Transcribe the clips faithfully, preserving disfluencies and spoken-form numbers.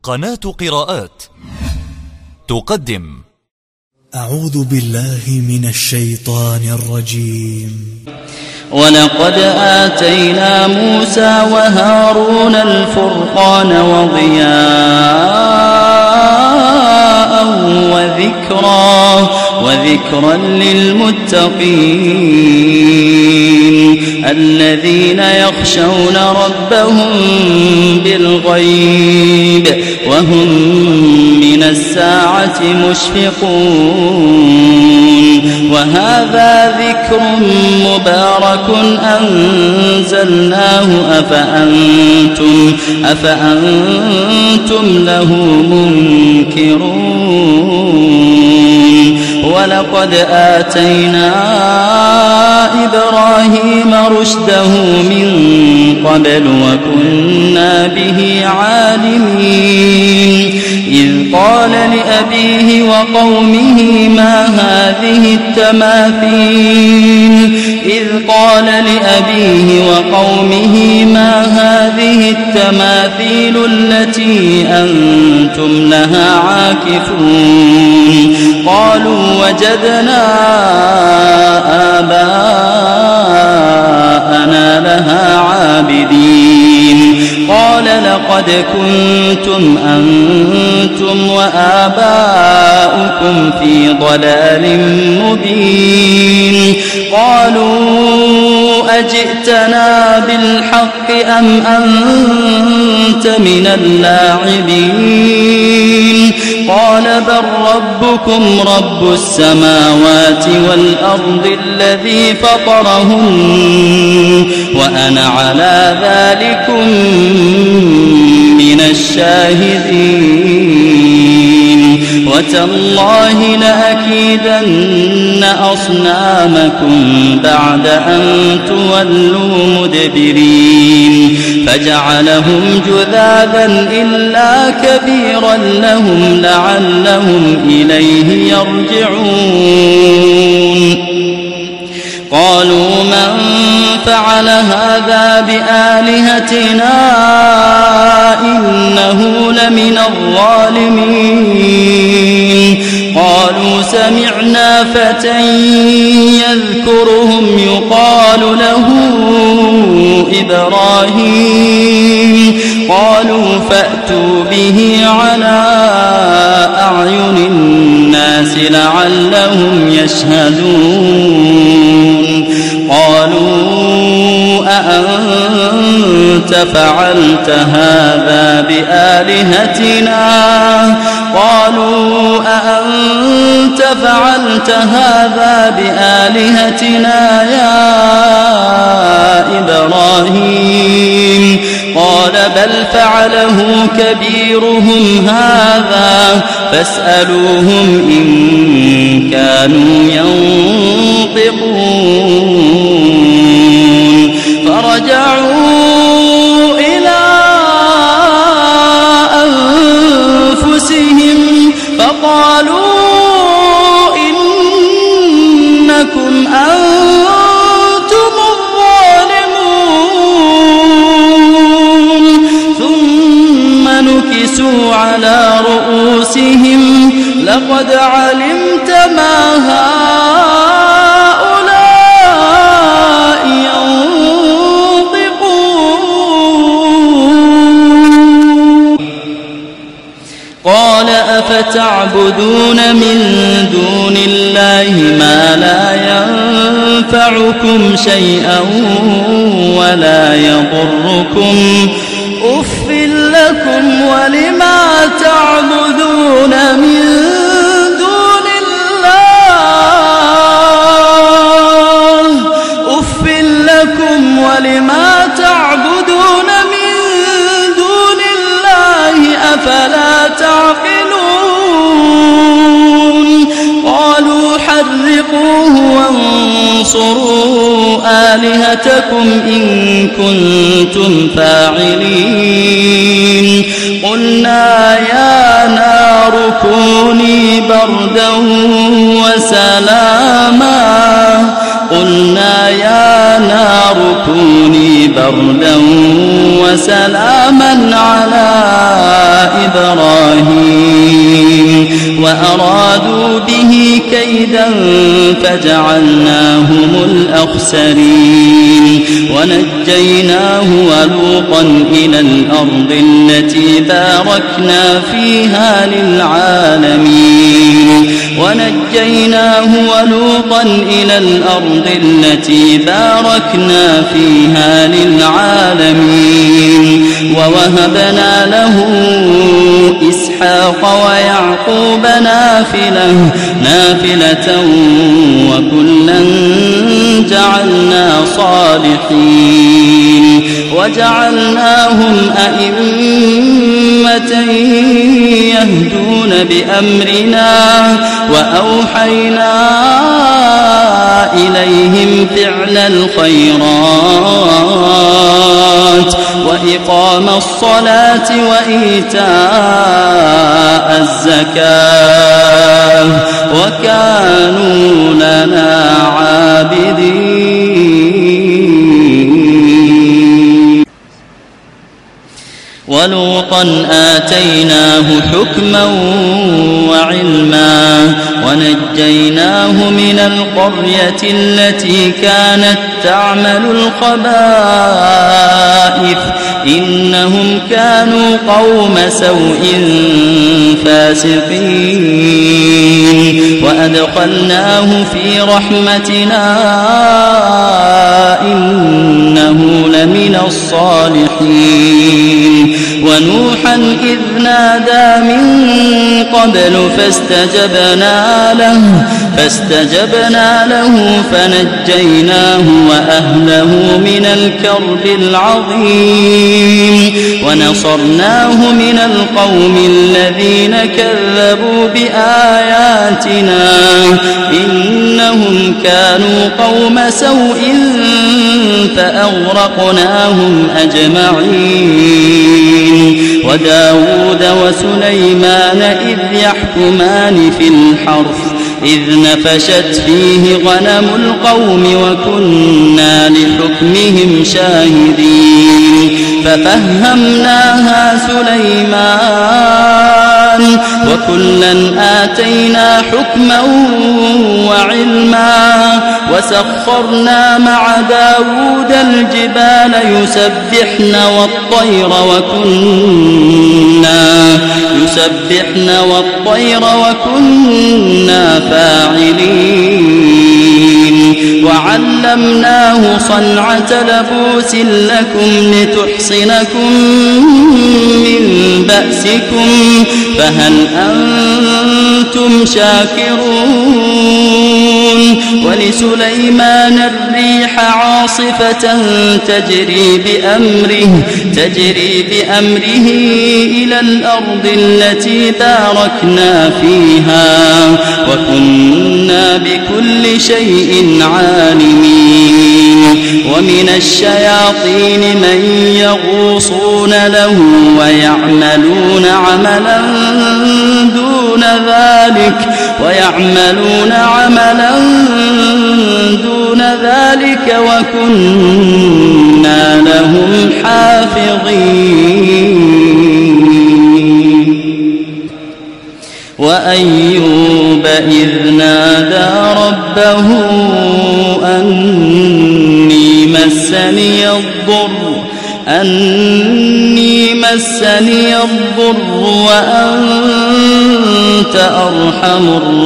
قناة قراءات تقدم أعوذ بالله من الشيطان الرجيم. ولقد آتينا موسى وهارون الفرقان وضياء وذكرا وذكرا للمتقين الذين يخشون ربهم بالغيب وهم من الساعة مشفقون. وهذا ذكر مبارك أنزلناه أفأنتم, أفأنتم له منكرون. ولقد آتينا إبراهيم رشده من قبل وكنا به عالمين. إذ قال لأبيه وقومه ما هذه التماثيل إذ قال لأبيه وقومه ما هذه التماثيل التي أنتم لها عاكفون. قالوا وجدنا آباءنا لها عابدين. قال لقد كنتم أنتم وآباؤكم في ضلال مبين. قالوا أجئتنا بالحق أم أنت من اللاعبين. قال بل ربكم رب السماوات والأرض الذي فطرهن وأنا على ذلكم من الشاهدين. وتالله لأكيدن أصنامكم بعد أن تولوا مدبرين. فجعلهم جذاذا إلا كبيرا لهم لعلهم إليه يرجعون. قالوا من فعل هذا بآلهتنا إنه لمن الظالمين. قالوا سمعنا فتى يذكرهم يقال له إبراهيم. قالوا فأتوا به على أعين الناس لعلهم يشهدون. قالوا أأنت فعلت هذا بآلهتنا قالوا أأنت فعلت هذا بآلهتنا يا إبراهيم. قال بل فعله كبيرهم هذا فاسألوهم إن كانوا ينطقون. فرجعوا إلى أنفسهم فقالوا إنكم أنتم الظالمون. ثم نكسوا على رؤوسهم لقد علمت ما هؤلاء ينطقون. قال أفتعبدون من دون الله ما لا ينفعكم شيئا ولا يضركم أف لكم ولما تعبدون من دون الله أف لكم ولما تعبدون من دون الله أفلا تعقلون. قالوا حرقوه وانصروا آلهتكم إن كنتم فاعلين. قلنا يا نار كوني بردا وسلاما قلنا يا نار كوني بردا وسلاما على إبراهيم وأرادوا به كيدا فجعلناهم الأخسرين ونجيناه ولوطا إلى الأرض التي باركنا فيها للعالمين ونجيناه ولوطا إلى الأرض التي باركنا فيها للعالمين ووهبنا له إسحاق ويعقوب نافلة, نافلة وكلا جعلنا صالحين وجعلناهم أئمة يهدون بأمرنا وأوحينا إليهم فعل الخيرات وإقام الصلاة وإيتاء الزكاة وكانوا لنا عابدين ولوطا آتيناه حكما وعلما ونجيناه من القرية التي كانت تعمل الخبائث إنهم كانوا قوم سوء فاسقين وأدخلناه في رحمتنا إنه لمن الصالحين ونوحا إذ نادى من قبل فاستجبنا له فاستجبنا له فنجيناه وأهله من الكرب العظيم ونصرناه من القوم الذين كذبوا بآياتنا إنهم كانوا قوم سوء فأغرقناهم أجمعين وداود وسليمان إذ يحكمان في الحرث إذ نفشت فيه غنم القوم وكنا لحكمهم شاهدين ففهمناها سليمان وكلا آتينا حكما وعلما وسخرنا مع داود الجبال يسبحن والطير وكنا يسبحن والطير وكنا فاعلين وعلمناه صنعة لبوس لكم لتحصنكم من بأسكم فهل أنتم شاكرون ولسليمان الريح عاصفة تجري بأمره تجري بأمره إلى الأرض التي باركنا فيها وكنا بكل شيء عالمين ومن الشياطين من يغوصون له ويعملون عملا دون ذلك ويعملون عملا دون ذلك وكنا لهم حافظين وأيوب إذ نادى ربه أني مسني الضر أني مسني الضر وأنت أرحم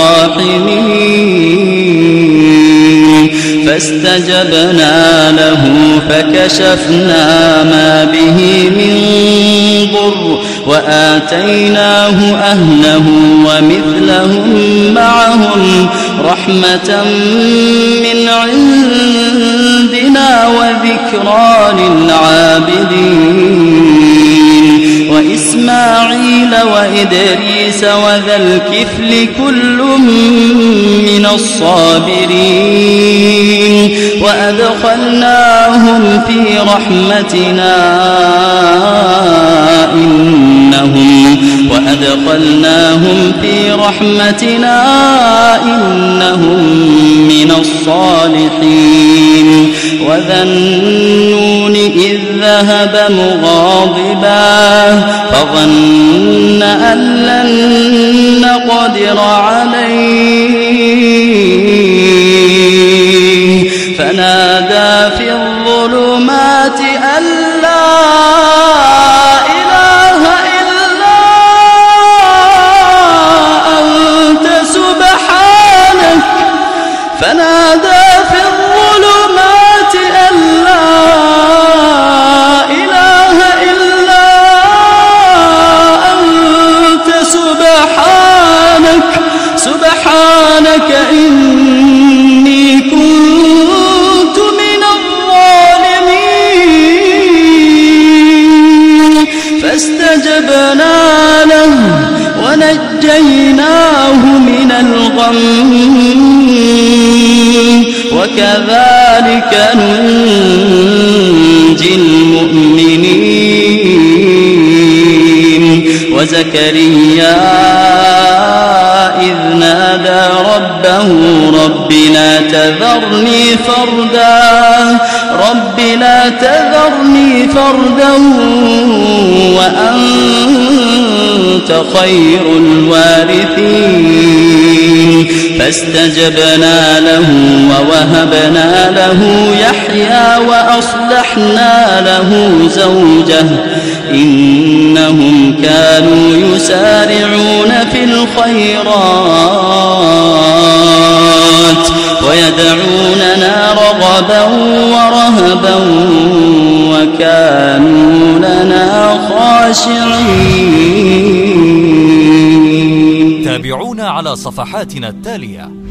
الراحمين فاستجبنا له فكشفنا ما به من ضر وآتيناه أهله ومثلهم معهم رحمة من عندنا وذكرى للعابدين وإسماعيل وإدريس وذا الكفل كل من الصابرين وأدخلناهم في رحمتنا إنهم أدخلناهم في رحمتنا إنهم من الصالحين وذا النون إذ ذهب مغاضبا فظن أن لن نقدر عليه فنادى في الظلمات أن لا إله إلا أنت سبحانك فنادى في الظلمات أن لا إله إلا أنت سبحانك سبحانك إني كنت من الظالمين فاستجبنا له ونجيناه من الغم وكذلك ننجي المؤمنين وزكريا إذ نادى ربه رب لا تذرني فردا رب لا تذرني فردا وأنت خير الوارثين فاستجبنا له ووهبنا له يحيى وأصلحنا له زوجه إنهم كانوا يسارعون في الخيرات ويدعوننا رغبا ورهبا وكانوا لنا خاشعين. تابعونا على صفحاتنا التالية.